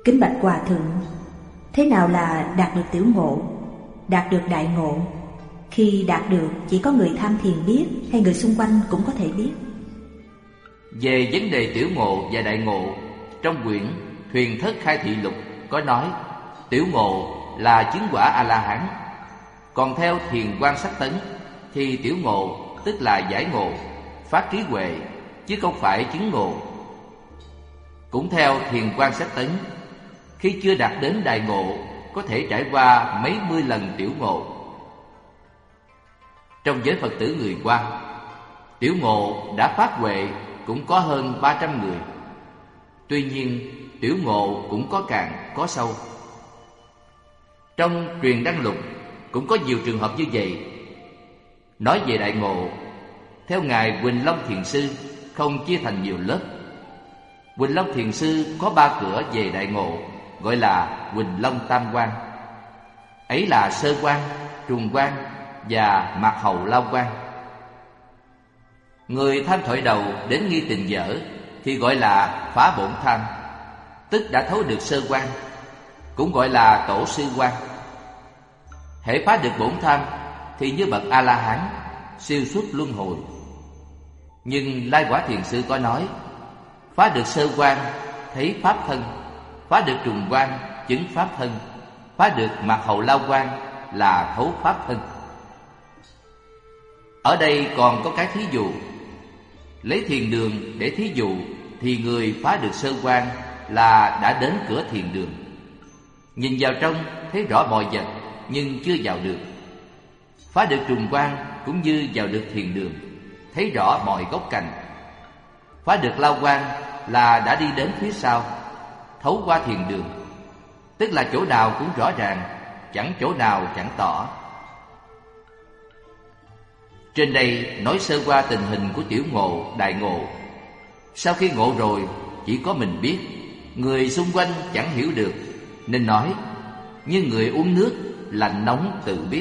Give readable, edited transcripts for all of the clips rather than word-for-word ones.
Kính bạch Hòa Thượng, thế nào là đạt được tiểu ngộ, đạt được đại ngộ? Khi đạt được chỉ có người tham thiền biết hay người xung quanh cũng có thể biết? Về vấn đề tiểu ngộ và đại ngộ, trong quyển Thuyền Thất Khai Thị Lục có nói tiểu ngộ là chứng quả A-la-hán. Còn theo Thiền Quan Sát Tấn thì tiểu ngộ tức là giải ngộ, phát trí huệ, chứ không phải chứng ngộ. Cũng theo Thiền Quan Sát Tấn, khi chưa đạt đến đại ngộ có thể trải qua mấy mươi lần tiểu ngộ. Trong giới Phật tử người Hoa, tiểu ngộ đã phát huệ cũng có hơn 300 người. Tuy nhiên tiểu ngộ cũng có cạn có sâu. Trong Truyền Đăng Lục cũng có nhiều trường hợp như vậy. Nói về đại ngộ, theo Ngài Huỳnh Long Thiền Sư không chia thành nhiều lớp. Huỳnh Long Thiền Sư có 3 cửa về đại ngộ, gọi là Huỳnh Long Tam Quan. Ấy là sơ quan, trùng quan và mạt hầu lao quan. Người tham thoại đầu đến nghi tình dở thì gọi là phá bổn tham, tức đã thấu được sơ quan, cũng gọi là tổ sư quan. Hễ phá được bổn tham thì như bậc A-la-hán, siêu xuất luân hồi. Nhưng Lai Quả Thiền Sư có nói, phá được sơ quan thấy pháp thân, phá được trùng quan chứng pháp thân, phá được mạt hầu lao quan là thấu pháp thân. Ở đây còn có cái thí dụ. Lấy thiền đường để thí dụ thì người phá được sơ quan là đã đến cửa thiền đường. Nhìn vào trong thấy rõ mọi vật nhưng chưa vào được. Phá được trùng quan cũng như vào được thiền đường, thấy rõ mọi gốc cành. Phá được lao quan là đã đi đến phía sau, thấu qua thiền đường, tức là chỗ nào cũng rõ ràng, chẳng chỗ nào chẳng tỏ. Trên đây nói sơ qua tình hình của tiểu ngộ, đại ngộ. Sau khi ngộ rồi, chỉ có mình biết, người xung quanh chẳng hiểu được, nên nói như người uống nước lạnh nóng tự biết.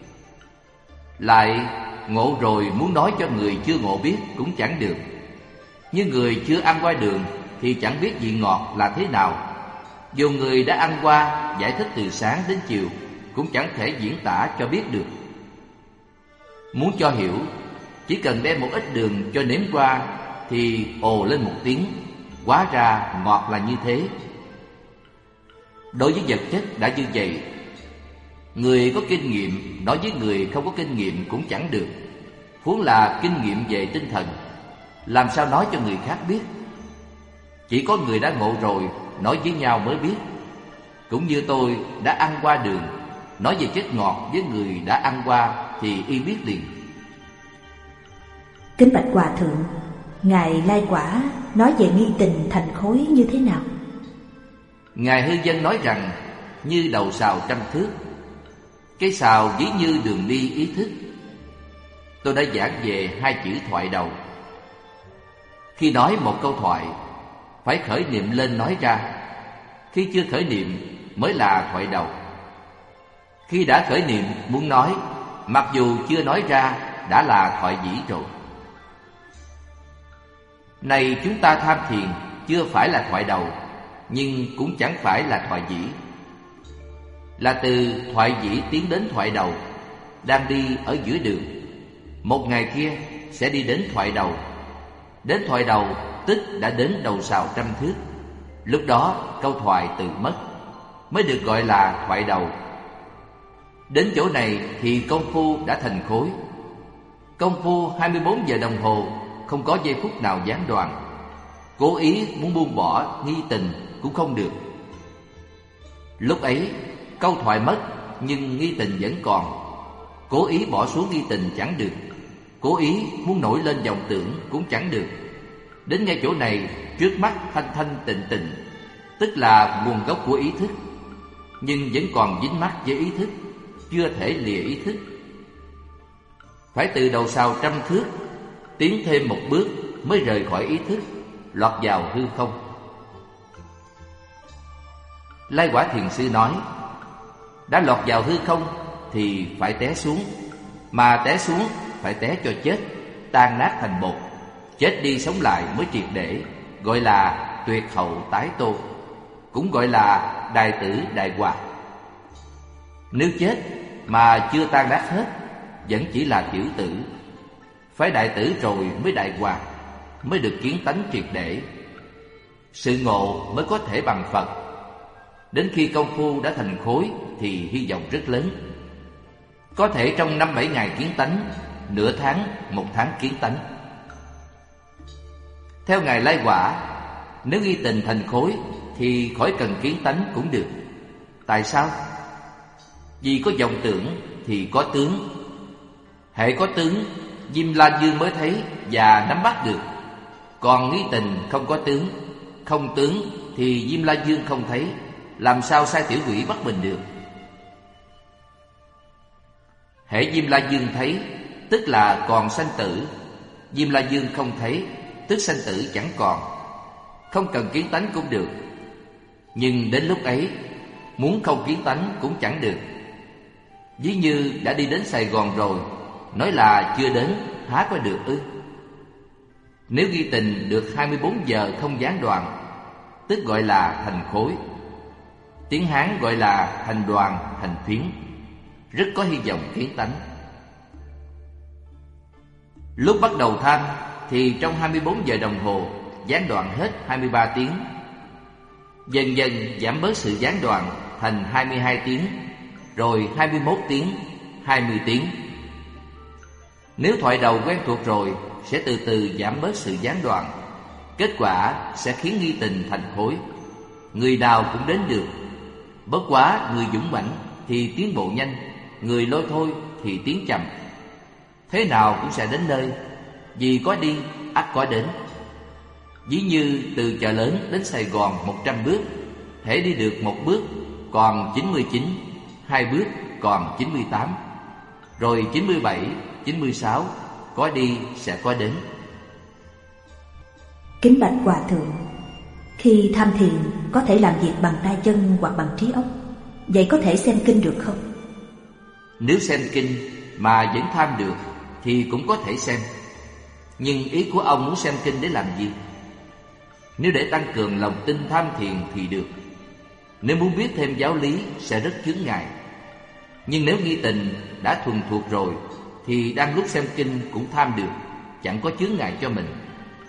Lại ngộ rồi muốn nói cho người chưa ngộ biết cũng chẳng được. Như người chưa ăn qua đường thì chẳng biết vị ngọt là thế nào. Dù người đã ăn qua, giải thích từ sáng đến chiều cũng chẳng thể diễn tả cho biết được. Muốn cho hiểu, chỉ cần đem một ít đường cho nếm qua thì ồ lên một tiếng, hóa ra ngọt là như thế. Đối với vật chất đã như vậy, người có kinh nghiệm nói với người không có kinh nghiệm cũng chẳng được, huống là kinh nghiệm về tinh thần, làm sao nói cho người khác biết. Chỉ có người đã ngộ rồi nói với nhau mới biết. Cũng như tôi đã ăn qua đường, nói về chất ngọt với người đã ăn qua thì y biết liền. Kính bạch Hòa Thượng, Ngài Lai Quả nói về nghi tình thành khối như thế nào? Ngài Hư Dân nói rằng như đầu sào trăm thước, cái sào ví như đường đi ý thức. Tôi đã giảng về 2 chữ thoại đầu. Khi nói một câu thoại, phải khởi niệm lên nói ra. Khi chưa khởi niệm mới là thoại đầu. Khi đã khởi niệm muốn nói, mặc dù chưa nói ra đã là thoại dĩ rồi. Này chúng ta tham thiền chưa phải là thoại đầu, nhưng cũng chẳng phải là thoại dĩ. Là từ thoại dĩ tiến đến thoại đầu, đang đi ở giữa đường. Một ngày kia sẽ đi đến thoại đầu. Đến thoại đầu tức đã đến đầu sào trăm thước. Lúc đó câu thoại tự mất, mới được gọi là thoại đầu. Đến chỗ này thì công phu đã thành khối. Công phu 24 giờ đồng hồ, không có giây phút nào gián đoạn. Cố ý muốn buông bỏ nghi tình cũng không được. Lúc ấy câu thoại mất nhưng nghi tình vẫn còn. Cố ý bỏ xuống nghi tình chẳng được. Cố ý muốn nổi lên vọng tưởng cũng chẳng được. Đến ngay chỗ này trước mắt thanh thanh tịnh tịnh, tức là nguồn gốc của ý thức, nhưng vẫn còn dính mắc với ý thức, chưa thể lìa ý thức. Phải từ đầu sào trăm thước tiến thêm một bước mới rời khỏi ý thức, lọt vào hư không. Lai Quả Thiền Sư nói, đã lọt vào hư không thì phải té xuống, mà té xuống phải té cho chết, tan nát thành bột, chết đi sống lại mới triệt để, gọi là tuyệt hậu tái tô. cũng gọi là đài tử đại hòa. Nếu chết mà chưa tan nát hết, vẫn chỉ là tiểu tử. Phải đại tử rồi mới đại hòa, mới được kiến tánh triệt để. Sự ngộ mới có thể bằng Phật. Đến khi công phu đã thành khối thì hy vọng rất lớn. Có thể trong 5-7 ngày kiến tánh, nửa tháng, 1 tháng kiến tánh. Theo Ngài Lai Quả, nếu nghi tình thành khối thì khỏi cần kiến tánh cũng được. Tại sao? Vì có vọng tưởng thì có tướng. Hễ có tướng, Diêm La Dương mới thấy và nắm bắt được. Còn nghi tình không có tướng, không tướng thì Diêm La Dương không thấy, làm sao sai tiểu quỷ bắt mình được? Hễ Diêm La Dương thấy, tức là còn sanh tử. Diêm La Dương không thấy, tức sanh tử chẳng còn. Không cần kiến tánh cũng được. Nhưng đến lúc ấy, muốn không kiến tánh cũng chẳng được. Ví như đã đi đến Sài Gòn rồi, nói là chưa đến, há có được ư? Nếu ghi tình được 24 giờ không gián đoạn, tức gọi là thành khối. Tiếng Hán gọi là thành đoàn, thành phiến. Rất có hy vọng kiến tánh. Lúc bắt đầu tham thì trong 24 giờ đồng hồ gián đoạn hết 23 tiếng. Dần dần giảm bớt sự gián đoạn thành 22 tiếng, rồi 21 tiếng, 20 tiếng. Nếu thoại đầu quen thuộc rồi, sẽ từ từ giảm bớt sự gián đoạn. Kết quả sẽ khiến nghi tình thành khối. Người nào cũng đến được. Bất quá người dũng mãnh thì tiến bộ nhanh, người lôi thôi thì tiến chậm. Thế nào cũng sẽ đến nơi, vì có đi ắt có đến. Ví như từ chợ lớn đến Sài Gòn 100 bước, hễ đi được 1 bước còn 99, 2 bước còn 98, rồi 97, 96, có đi sẽ có đến. Kính bạch Hòa Thượng, khi tham thiền có thể làm việc bằng tay chân hoặc bằng trí óc, vậy có thể xem kinh được không? Nếu xem kinh mà vẫn tham được thì cũng có thể xem. Nhưng ý của ông muốn xem kinh để làm gì? Nếu để tăng cường lòng tin tham thiền thì được. Nếu muốn biết thêm giáo lý sẽ rất chướng ngại. Nhưng nếu nghi tình đã thuần thuộc rồi thì đang lúc xem kinh cũng tham được, chẳng có chướng ngại cho mình.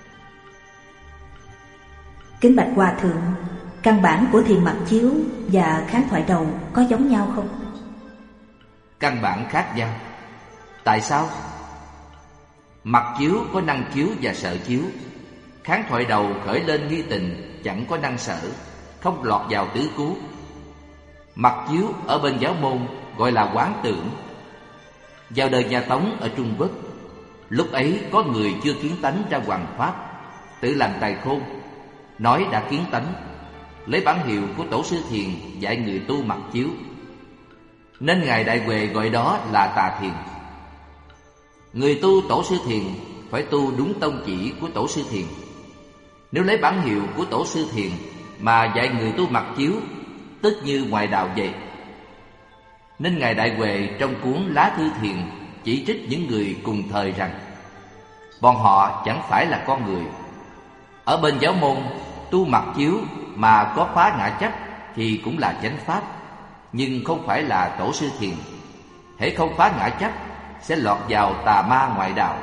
Kính bạch Hòa Thượng, căn bản của thiền mặc chiếu và kháng thoại đầu có giống nhau không? Căn bản khác nhau. Tại sao? Mặc chiếu có năng chiếu và sợ chiếu. Kháng thoại đầu khởi lên nghi tình chẳng có năng sở, không lọt vào tứ cứu. Mặc chiếu ở bên giáo môn gọi là quán tưởng. Vào đời nhà Tống ở Trung Quốc, lúc ấy có người chưa kiến tánh ra hoằng pháp, tự làm tài khôn, nói đã kiến tánh, lấy bản hiệu của tổ sư thiền dạy người tu mặc chiếu. Nên Ngài Đại Huệ gọi đó là tà thiền. Người tu tổ sư thiền phải tu đúng tông chỉ của tổ sư thiền. Nếu lấy bản hiệu của tổ sư thiền mà dạy người tu mặc chiếu, tức như ngoại đạo vậy. Nên Ngài Đại Huệ trong cuốn Lá Thư Thiền chỉ trích những người cùng thời rằng bọn họ chẳng phải là con người. Ở bên giáo môn, tu mặc chiếu mà có phá ngã chấp thì cũng là chánh pháp, nhưng không phải là tổ sư thiền. Hễ không phá ngã chấp sẽ lọt vào tà ma ngoại đạo.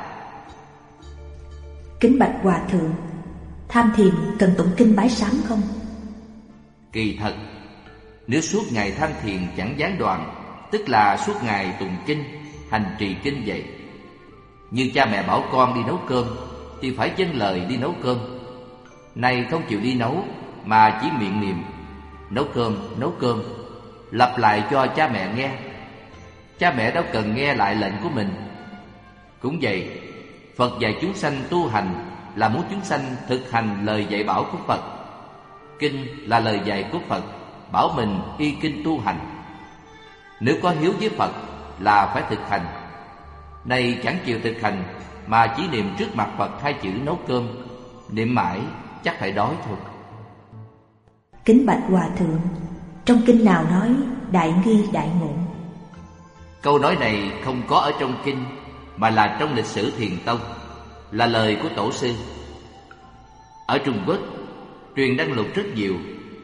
Kính bạch Hòa Thượng, tham thiền cần tụng kinh bái sám không? Kỳ thật, nếu suốt ngày tham thiền chẳng gián đoạn, tức là suốt ngày tụng kinh, hành trì kinh vậy. Như cha mẹ bảo con đi nấu cơm thì phải vâng lời đi nấu cơm. Nay không chịu đi nấu mà chỉ miệng niệm nấu cơm, lặp lại cho cha mẹ nghe. Cha mẹ đâu cần nghe lại lệnh của mình. Cũng vậy, Phật dạy chúng sanh tu hành là muốn chúng sanh thực hành lời dạy bảo của Phật. Kinh là lời dạy của Phật, bảo mình y kinh tu hành. Nếu có hiếu với Phật là phải thực hành. Nay chẳng chịu thực hành mà chỉ niệm trước mặt Phật 2 chữ nấu cơm, niệm mãi chắc phải đói thôi. Kính bạch Hòa Thượng, trong kinh nào nói đại nghi đại ngộ? Câu nói này không có ở trong kinh, mà là trong lịch sử Thiền Tông, là lời của tổ sư. Ở Trung Quốc truyền đăng lục rất nhiều.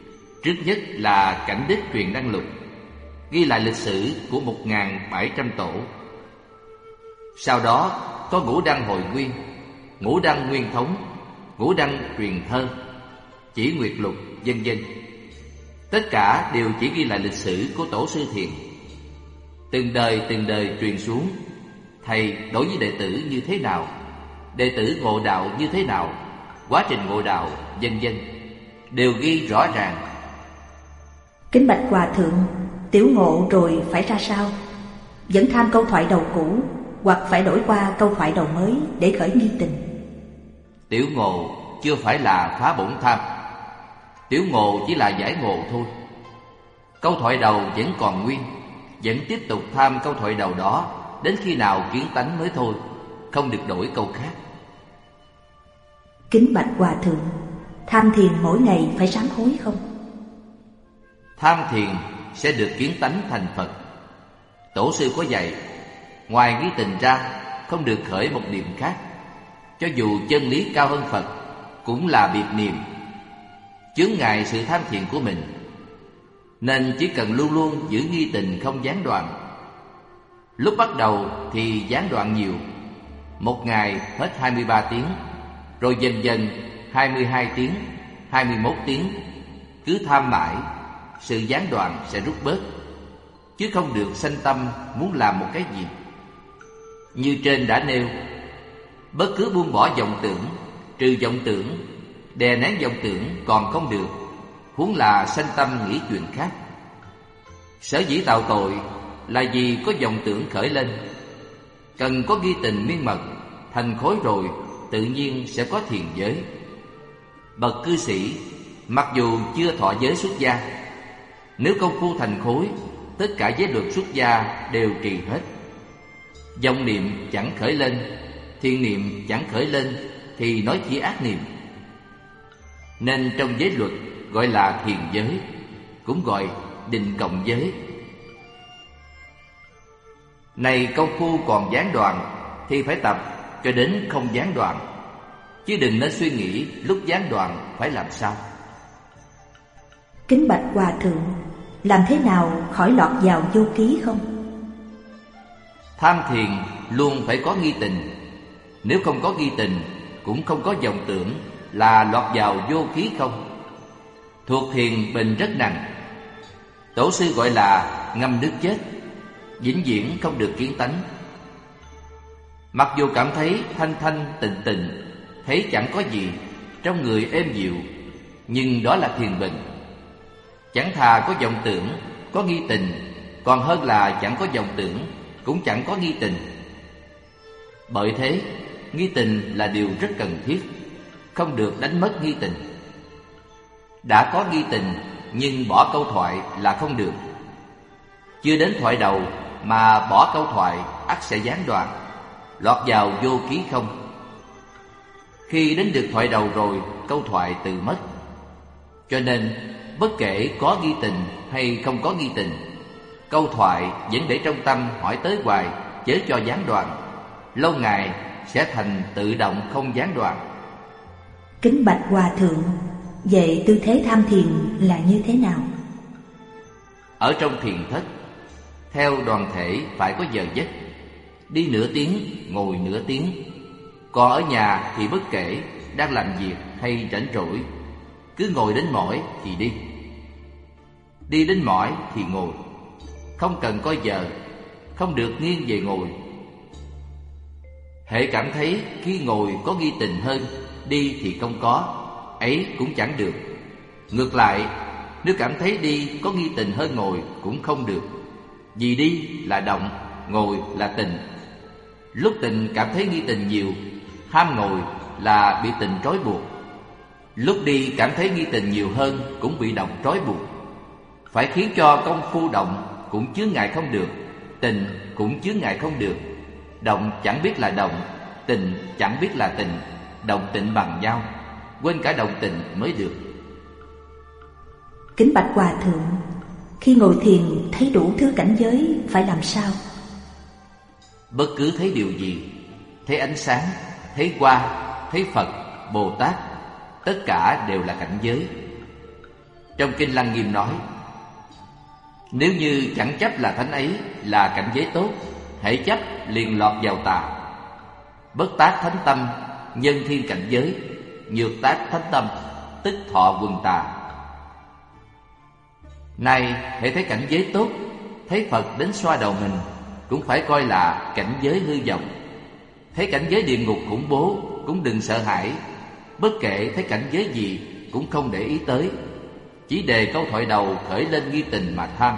Trước nhất là cảnh đức truyền đăng lục, ghi lại lịch sử của 1.700 tổ. Sau đó có ngũ đăng hội nguyên, ngũ đăng nguyên thống, ngũ đăng truyền thơ, chỉ nguyệt lục, vân vân. Tất cả đều chỉ ghi lại lịch sử của tổ sư Thiền. Từng đời truyền xuống, thầy đối với đệ tử như thế nào, đệ tử ngộ đạo như thế nào, quá trình ngộ đạo, vân vân, đều ghi rõ ràng. Kính bạch Hòa thượng, tiểu ngộ rồi phải ra sao? Vẫn tham câu thoại đầu cũ, hoặc phải đổi qua câu thoại đầu mới để khởi nghi tình? Tiểu ngộ chưa phải là phá bổn tham, tiểu ngộ chỉ là giải ngộ thôi. Câu thoại đầu vẫn còn nguyên, vẫn tiếp tục tham câu thoại đầu đó đến khi nào kiến tánh mới thôi, không được đổi câu khác. Kính bạch Hòa thượng, tham thiền mỗi ngày phải sám hối không? Tham thiền sẽ được kiến tánh thành Phật. Tổ sư có dạy, ngoài nghi tình ra không được khởi một niệm khác. Cho dù chân lý cao hơn Phật cũng là biệt niệm, chướng ngại sự tham thiền của mình. Nên chỉ cần luôn luôn giữ nghi tình không gián đoạn. Lúc bắt đầu thì gián đoạn nhiều, một ngày hết 23 tiếng, rồi dần dần 22 tiếng, 21 tiếng. Cứ tham mãi, sự gián đoạn sẽ rút bớt, chứ không được sanh tâm muốn làm một cái gì. Như trên đã nêu, bất cứ buông bỏ vọng tưởng, trừ vọng tưởng, đè nén vọng tưởng còn không được, huống là sanh tâm nghĩ chuyện khác. Sở dĩ tạo tội là vì có vọng tưởng khởi lên. Cần có ghi tình miên mật, thành khối rồi tự nhiên sẽ có thiền giới. Bậc cư sĩ mặc dù chưa thọ giới xuất gia, nếu công phu thành khối, tất cả giới luật xuất gia đều trì hết. Vọng niệm chẳng khởi lên, thiện niệm chẳng khởi lên, thì nói chỉ ác niệm. Nên trong giới luật gọi là thiền giới, cũng gọi định cộng giới. Này công phu còn gián đoạn thì phải tập cho đến không gián đoạn, chứ đừng nên suy nghĩ lúc gián đoạn phải làm sao. Kính bạch Hòa thượng, làm thế nào khỏi lọt vào vô ký không? Tham thiền luôn phải có nghi tình. Nếu không có nghi tình, cũng không có vọng tưởng, là lọt vào vô ký không? Thuộc thiền bình rất nặng. Tổ sư gọi là ngâm nước chết, vĩnh viễn không được kiến tánh. Mặc dù cảm thấy thanh thanh tịnh tịnh, thấy chẳng có gì, trong người êm dịu, nhưng đó là thiền bình. Chẳng thà có vọng tưởng, có nghi tình, còn hơn là chẳng có vọng tưởng, cũng chẳng có nghi tình. Bởi thế, nghi tình là điều rất cần thiết, không được đánh mất nghi tình. Đã có nghi tình, nhưng bỏ câu thoại là không được. Chưa đến thoại đầu mà bỏ câu thoại, ắt sẽ gián đoạn, lọt vào vô ký không. Khi đến được thoại đầu rồi, câu thoại tự mất. Cho nên, bất kể có nghi tình hay không có nghi tình, câu thoại vẫn để trong tâm hỏi tới hoài, chớ cho gián đoạn. Lâu ngày sẽ thành tự động không gián đoạn. Kính bạch Hòa thượng, vậy tư thế tham thiền là như thế nào? Ở trong thiền thất, theo đoàn thể phải có giờ giấc. Đi nửa tiếng, ngồi nửa tiếng. Còn ở nhà thì bất kể đang làm việc hay rảnh rỗi, cứ ngồi đến mỏi thì đi, đi đến mỏi thì ngồi. Không cần coi giờ, không được nghiêng về ngồi. Hễ cảm thấy khi ngồi có nghi tình hơn, đi thì không có, ấy cũng chẳng được. Ngược lại, nếu cảm thấy đi có nghi tình hơn ngồi cũng không được. Vì đi là động, ngồi là tình. Lúc tình cảm thấy nghi tình nhiều, ham ngồi là bị tình trói buộc. Lúc đi cảm thấy nghi tình nhiều hơn, cũng bị động trói buộc. Phải khiến cho công phu động cũng chướng ngại không được, tình cũng chướng ngại không được. Động chẳng biết là động, tình chẳng biết là tình, động tịnh bằng nhau, quên cả động tịnh mới được. Kính bạch Hòa thượng, khi ngồi thiền thấy đủ thứ cảnh giới phải làm sao? Bất cứ thấy điều gì, thấy ánh sáng, thấy hoa, thấy Phật, Bồ Tát, tất cả đều là cảnh giới. Trong Kinh Lăng Nghiêm nói, nếu như chẳng chấp là thánh ấy là cảnh giới tốt, hễ chấp liền lọt vào tà. Bất tác thánh tâm, nhân thiên cảnh giới, nhược tác thánh tâm, tức thọ quần tà. Nay hễ thấy cảnh giới tốt, thấy Phật đến xoa đầu mình, cũng phải coi là cảnh giới hư vọng. Thấy cảnh giới địa ngục khủng bố cũng đừng sợ hãi. Bất kể thấy cảnh giới gì cũng không để ý tới, chỉ đề câu thoại đầu khởi lên nghi tình mà tham.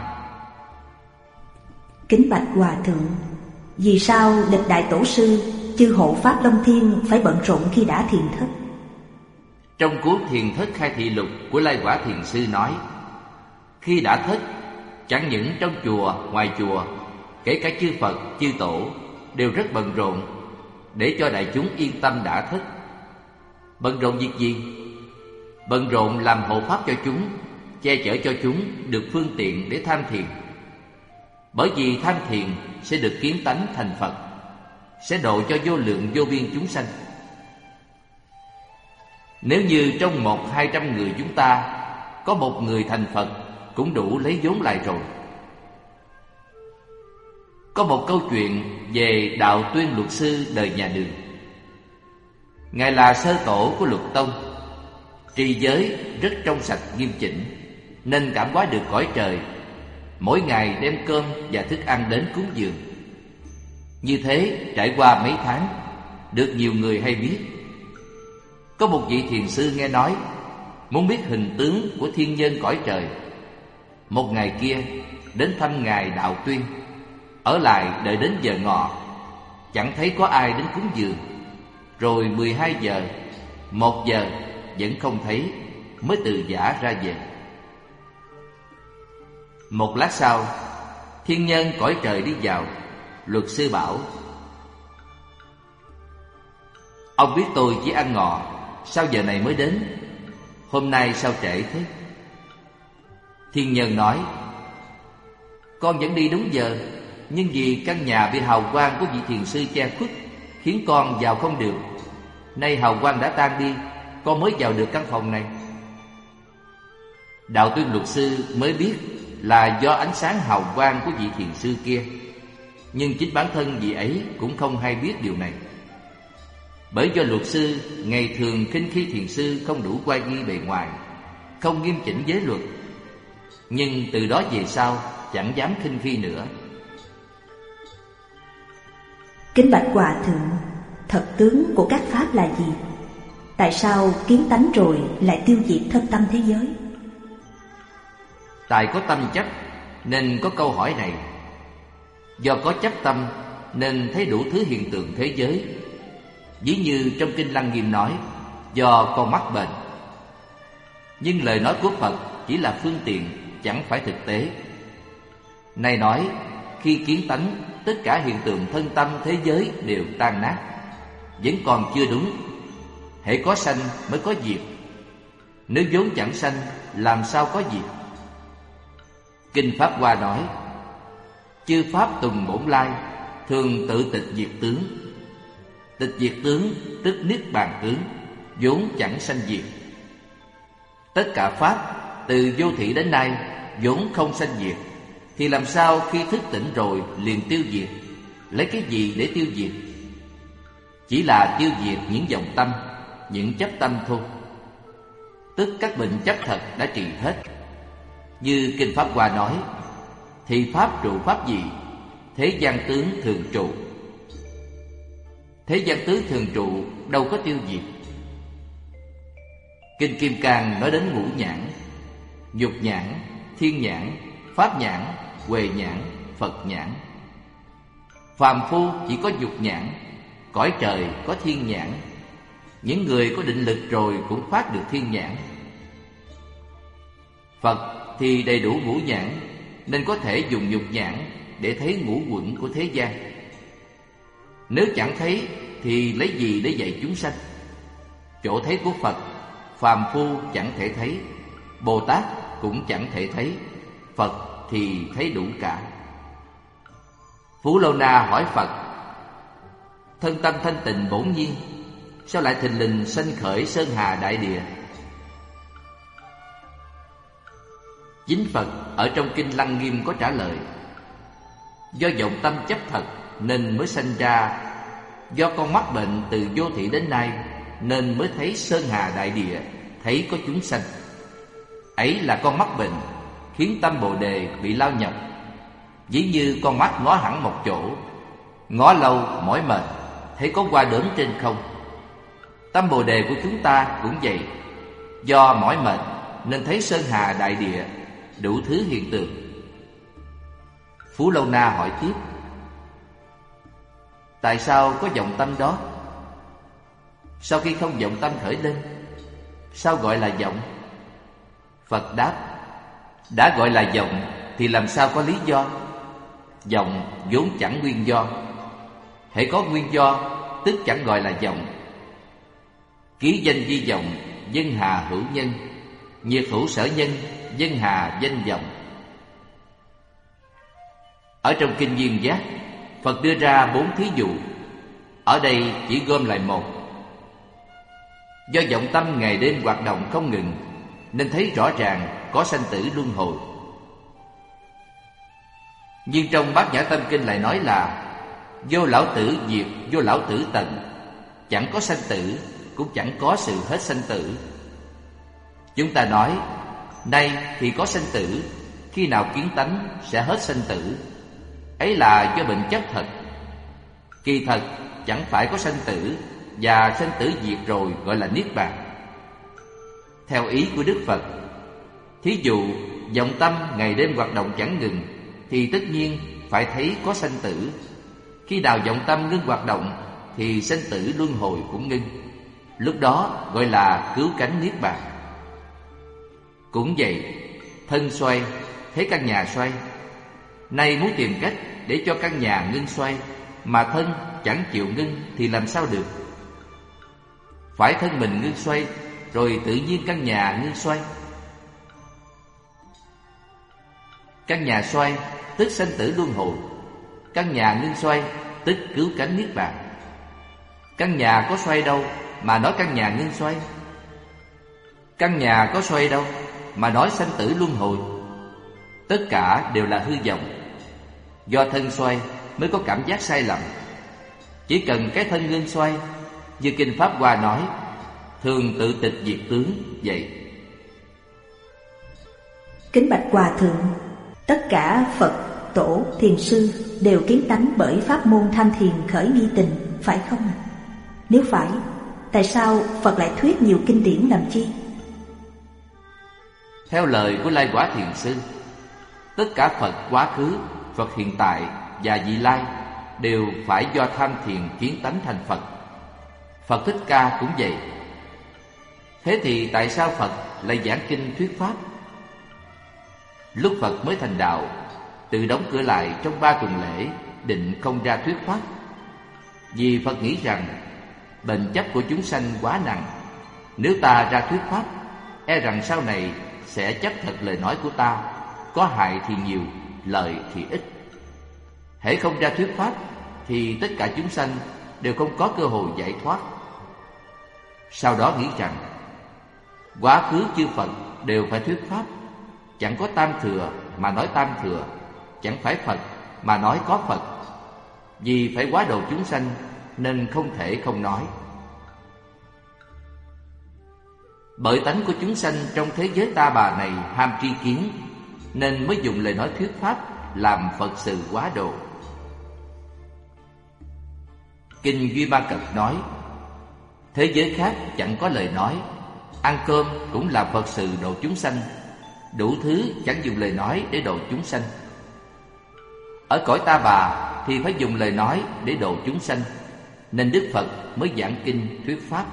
Kính bạch Hòa Thượng, vì sao lịch đại tổ sư, chư hộ Pháp Long Thiên phải bận rộn khi đã thiền thất? Trong cuốn Thiền Thất Khai Thị Lục của Lai Quả Thiền Sư nói, khi đã thất, chẳng những trong chùa, ngoài chùa, kể cả chư Phật, chư Tổ đều rất bận rộn để cho đại chúng yên tâm đã thất. Bận rộn việc gì? Bận rộn làm hộ pháp cho chúng, che chở cho chúng được phương tiện để tham thiền. Bởi vì tham thiền sẽ được kiến tánh thành Phật, sẽ độ cho vô lượng vô biên chúng sanh. Nếu như trong 100-200 người chúng ta có một người thành Phật cũng đủ lấy vốn lại rồi. Có một câu chuyện về Đạo Tuyên Luật Sư đời nhà Đường. Ngài là sơ tổ của Luật Tông, trì giới rất trong sạch nghiêm chỉnh, nên cảm hóa được cõi trời, mỗi ngày đem cơm và thức ăn đến cúng dường. Như thế trải qua mấy tháng, được nhiều người hay biết. Có một vị thiền sư nghe nói, muốn biết hình tướng của thiên nhân cõi trời. Một ngày kia đến thăm Ngài Đạo Tuyên, ở lại đợi đến giờ ngọ, chẳng thấy có ai đến cúng dường. Rồi 12 giờ, 1 giờ vẫn không thấy, mới từ giã ra về. Một lát sau, thiên nhân cõi trời đi vào. Luật sư bảo, ông biết tôi chỉ ăn ngọ, sao giờ này mới đến? Hôm nay sao trễ thế? Thiên nhân nói, con vẫn đi đúng giờ, nhưng vì căn nhà bị hào quang của vị thiền sư che khuất, khiến con vào không được. Nay hào quang đã tan đi, con mới vào được căn phòng này. Đạo Tuyên Luật Sư mới biết là do ánh sáng hào quang của vị thiền sư kia, nhưng chính bản thân vị ấy cũng không hay biết điều này. Bởi do luật sư ngày thường khinh khi thiền sư không đủ oai nghi bề ngoài, không nghiêm chỉnh giới luật, nhưng từ đó về sau chẳng dám khinh khi nữa. Kính bạch Hòa Thượng, thật tướng của các pháp là gì? Tại sao kiến tánh rồi lại tiêu diệt thân tâm thế giới? Tại có tâm chấp nên có câu hỏi này. Do có chấp tâm nên thấy đủ thứ hiện tượng thế giới. Ví như trong Kinh Lăng Nghiêm nói, do con mắt bệnh. Nhưng lời nói của Phật chỉ là phương tiện, chẳng phải thực tế. Này nói, khi kiến tánh, tất cả hiện tượng thân tâm thế giới đều tan nát. Vẫn còn chưa đúng. Hễ có sanh mới có diệt. Nếu vốn chẳng sanh, làm sao có diệt? Kinh Pháp Hoa nói, chư pháp tùng bổn lai, thường tự tịch diệt tướng. Tịch diệt tướng tức niết bàn tướng, vốn chẳng sanh diệt. Tất cả pháp từ vô thị đến nay vốn không sanh diệt, thì làm sao khi thức tỉnh rồi liền tiêu diệt? Lấy cái gì để tiêu diệt? Chỉ là tiêu diệt những vọng tâm, những chấp tâm thôi. Tức các bệnh chấp thật đã trị hết. Như Kinh Pháp Hoa nói, thì pháp trụ pháp gì? Thế gian tướng thường trụ. Thế gian tướng thường trụ đâu có tiêu diệt. Kinh Kim Cang nói đến ngũ nhãn: nhục nhãn, thiên nhãn, pháp nhãn, huệ nhãn, Phật nhãn. Phàm phu chỉ có nhục nhãn, cõi trời có thiên nhãn. Những người có định lực rồi cũng phát được thiên nhãn. Phật thì đầy đủ ngũ nhãn, nên có thể dùng nhục nhãn để thấy ngũ uẩn của thế gian. Nếu chẳng thấy thì lấy gì để dạy chúng sanh? Chỗ thấy của Phật, phàm phu chẳng thể thấy, Bồ Tát cũng chẳng thể thấy, Phật thì thấy đủ cả. Phú Lâu Na hỏi Phật: thân tâm thanh tịnh bổn nhiên, sao lại thình lình sanh khởi sơn hà đại địa? Chính Phật ở trong Kinh Lăng Nghiêm có trả lời: do vọng tâm chấp thật nên mới sanh ra, do con mắt bệnh từ vô thị đến nay nên mới thấy sơn hà đại địa, thấy có chúng sanh. Ấy là con mắt bệnh khiến tâm Bồ Đề bị lao nhọc. Ví như con mắt ngó hẳn một chỗ, ngó lâu mỏi mệt, thấy có hoa đốm trên không. Tâm Bồ Đề của chúng ta cũng vậy, do mỏi mệt nên thấy sơn hà đại địa, đủ thứ hiện tượng. Phú Lâu Na hỏi tiếp: tại sao có vọng tâm đó? Sau khi không vọng tâm khởi lên, sao gọi là vọng? Phật đáp: đã gọi là vọng thì làm sao có lý do? Vọng vốn chẳng nguyên do, hễ có nguyên do tức chẳng gọi là vọng. Ký danh di vọng, dân hà hữu nhân, nhiệt hữu sở nhân, dân hà danh vọng. Ở trong Kinh Duyên Giác, Phật đưa ra 4 thí dụ, ở đây chỉ gom lại một. Do vọng tâm ngày đêm hoạt động không ngừng nên thấy rõ ràng có sanh tử luân hồi. Nhưng trong Bát Nhã Tâm Kinh lại nói là vô lão tử diệt, vô lão tử tận, chẳng có sanh tử, cũng chẳng có sự hết sanh tử. Chúng ta nói nay thì có sanh tử, khi nào kiến tánh sẽ hết sanh tử. Ấy là do bệnh chấp thật. Kỳ thật chẳng phải có sanh tử, và sanh tử diệt rồi gọi là niết bàn. Theo ý của Đức Phật, thí dụ vọng tâm ngày đêm hoạt động chẳng ngừng thì tất nhiên phải thấy có sanh tử. Khi nào vọng tâm ngưng hoạt động thì sanh tử luân hồi cũng ngưng. Lúc đó gọi là cứu cánh niết bàn. Cũng vậy, thân xoay, thấy căn nhà xoay. Nay muốn tìm cách để cho căn nhà ngưng xoay, mà thân chẳng chịu ngưng thì làm sao được? Phải thân mình ngưng xoay, rồi tự nhiên căn nhà ngưng xoay. Căn nhà xoay tức sanh tử luân hồi, căn nhà ngưng xoay tức cứu cánh niết bàn. Căn nhà có xoay đâu mà nói căn nhà ngưng xoay? Căn nhà có xoay đâu mà nói sanh tử luân hồi? Tất cả đều là hư vọng. Do thân xoay mới có cảm giác sai lầm. Chỉ cần cái thân ngưng xoay, như Kinh Pháp Hoa nói, thường tự tịch diệt tướng vậy. Kính bạch Hòa Thượng, tất cả Phật, Tổ, Thiền Sư đều kiến tánh bởi pháp môn tham thiền khởi nghi tình, phải không ạ? Nếu phải, tại sao Phật lại thuyết nhiều kinh điển làm chi? Theo lời của Lai Quả Thiền Sư, tất cả Phật quá khứ, Phật hiện tại và vị lai đều phải do tham thiền kiến tánh thành Phật. Phật Thích Ca cũng vậy. Thế thì tại sao Phật lại giảng kinh thuyết pháp? Lúc Phật mới thành đạo, tự đóng cửa lại trong 3 tuần lễ, định không ra thuyết pháp. Vì Phật nghĩ rằng bệnh chấp của chúng sanh quá nặng, nếu ta ra thuyết pháp, e rằng sau này sẽ chấp thật lời nói của ta, có hại thì nhiều, lợi thì ít. Hễ không ra thuyết pháp thì tất cả chúng sanh đều không có cơ hội giải thoát. Sau đó nghĩ rằng quá khứ chư Phật đều phải thuyết pháp, chẳng có tam thừa mà nói tam thừa, chẳng phải Phật mà nói có Phật. Vì phải hóa độ chúng sanh nên không thể không nói. Bởi tánh của chúng sanh trong thế giới ta bà này ham tri kiến, nên mới dùng lời nói thuyết pháp làm Phật sự hóa độ. Kinh Duy Ma Cật nói, thế giới khác chẳng có lời nói, ăn cơm cũng là Phật sự độ chúng sanh, đủ thứ chẳng dùng lời nói để độ chúng sanh. Ở cõi ta bà thì phải dùng lời nói để độ chúng sanh, nên Đức Phật mới giảng kinh thuyết pháp.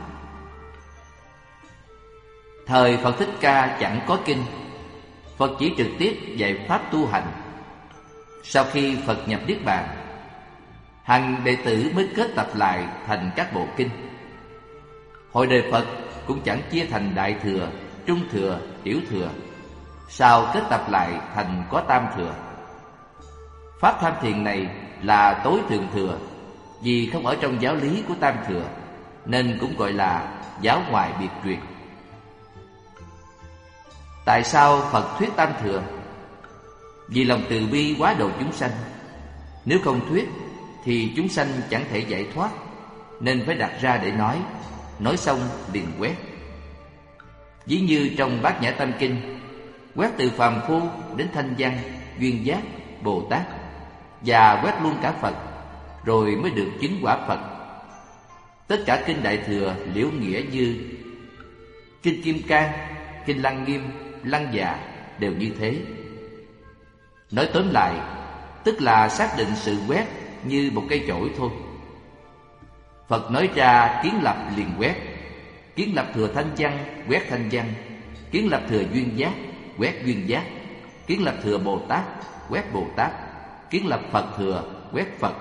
Thời Phật Thích Ca chẳng có kinh, Phật chỉ trực tiếp dạy pháp tu hành. Sau khi Phật nhập Niết Bàn, hàng đệ tử mới kết tập lại thành các bộ kinh. Hồi đời Phật cũng chẳng chia thành Đại Thừa, Trung Thừa, Tiểu Thừa, sau kết tập lại thành có Tam Thừa. Pháp tham thiền này là tối thượng thừa, vì không ở trong giáo lý của Tam Thừa, nên cũng gọi là giáo ngoại biệt truyền. Tại sao Phật thuyết tam thừa? Vì lòng từ bi quá độ chúng sanh. Nếu không thuyết thì chúng sanh chẳng thể giải thoát, nên phải đặt ra để nói xong liền quét. Ví như trong Bát Nhã Tâm Kinh, quét từ phàm phu đến thanh văn, duyên giác, Bồ Tát, và quét luôn cả Phật, rồi mới được chứng quả Phật. Tất cả kinh Đại Thừa liễu nghĩa như kinh Kim Cang, kinh Lăng Nghiêm, Lăng Già đều như thế. Nói tóm lại, tức là xác định sự quét như một cây chổi thôi. Phật nói ra kiến lập liền quét. Kiến lập thừa thanh văn, quét thanh văn. Kiến lập thừa duyên giác, quét duyên giác. Kiến lập thừa Bồ Tát, quét Bồ Tát. Kiến lập Phật thừa, quét Phật.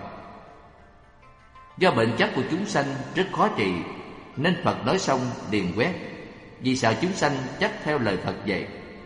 Do bệnh chấp của chúng sanh rất khó trị, nên Phật nói xong liền quét, vì sợ chúng sanh chấp theo lời Phật dạy.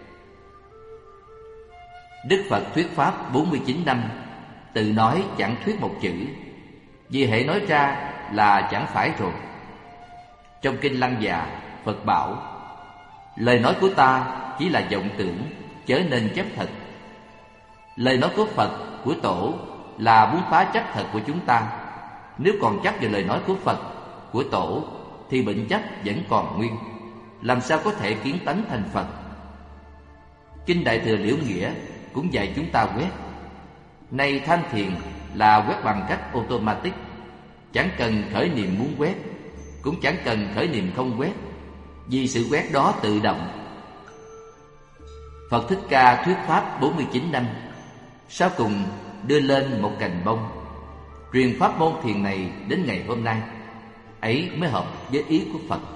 Đức Phật thuyết pháp 49 năm, tự nói chẳng thuyết một chữ, vì hễ nói ra là chẳng phải rồi. Trong kinh Lăng Già, Phật bảo: lời nói của ta chỉ là vọng tưởng, chớ nên chấp thật. Lời nói của Phật, của Tổ là muốn phá chấp thật của chúng ta. Nếu còn chấp vào lời nói của Phật, của Tổ, thì bệnh chấp vẫn còn nguyên, làm sao có thể kiến tánh thành Phật. Kinh Đại Thừa liễu nghĩa cũng dạy chúng ta quét. Nay tham thiền là quét bằng cách automatic, chẳng cần khởi niệm muốn quét, cũng chẳng cần khởi niệm không quét, vì sự quét đó tự động. Phật Thích Ca thuyết pháp 49 năm, sau cùng đưa lên một cành bông, truyền pháp môn thiền này đến ngày hôm nay. Ấy mới hợp với ý của Phật.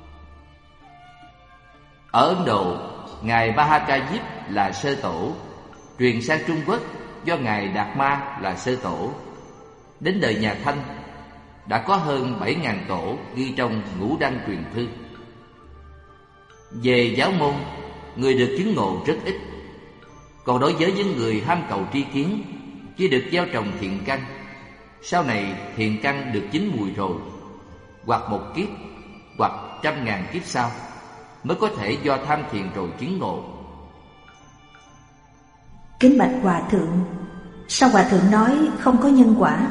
Ở Ấn Độ, Ngài Mahakayip là sơ tổ, truyền sang Trung Quốc do Ngài Đạt Ma là sơ tổ. Đến đời nhà Thanh, đã có hơn 7.000 tổ ghi trong Ngũ Đăng Truyền Thư. Về giáo môn, người được chứng ngộ rất ít. Còn đối với những người ham cầu tri kiến, chỉ được gieo trồng thiện căn. Sau này thiện căn được chín mùi rồi, hoặc một kiếp, hoặc 100.000 kiếp sau, mới có thể do tham thiền rồi chứng ngộ. Kính bạch Hòa Thượng, sao Hòa Thượng nói không có nhân quả?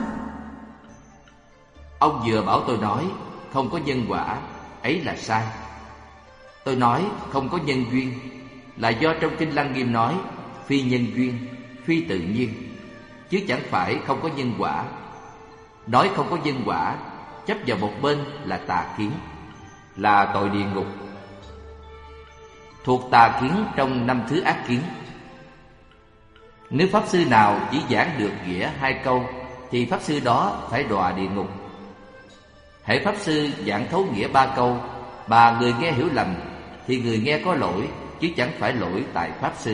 Ông vừa bảo tôi nói không có nhân quả, ấy là sai. Tôi nói không có nhân duyên là do trong kinh Lăng Nghiêm nói phi nhân duyên, phi tự nhiên, chứ chẳng phải không có nhân quả. Nói không có nhân quả, chấp vào một bên là tà kiến, là tội địa ngục, thuộc tà kiến trong 5 thứ ác kiến. Nếu pháp sư nào chỉ giảng được nghĩa 2 câu thì pháp sư đó phải đọa địa ngục. Hễ pháp sư giảng thấu nghĩa 3 câu mà người nghe hiểu lầm thì người nghe có lỗi, chứ chẳng phải lỗi tại pháp sư.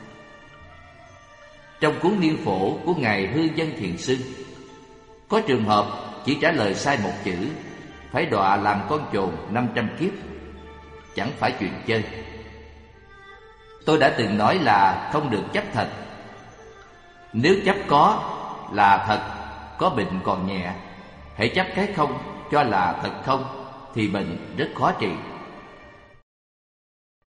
Trong cuốn Niên Phổ của Ngài Hư Dân Thiền Sư, có trường hợp chỉ trả lời sai một chữ, phải đọa làm con chồn 500 kiếp, chẳng phải chuyện chơi. Tôi đã từng nói là không được chấp thật. Nếu chấp có là thật, có bệnh còn nhẹ. Hễ chấp cái không cho là thật không thì bệnh rất khó trị.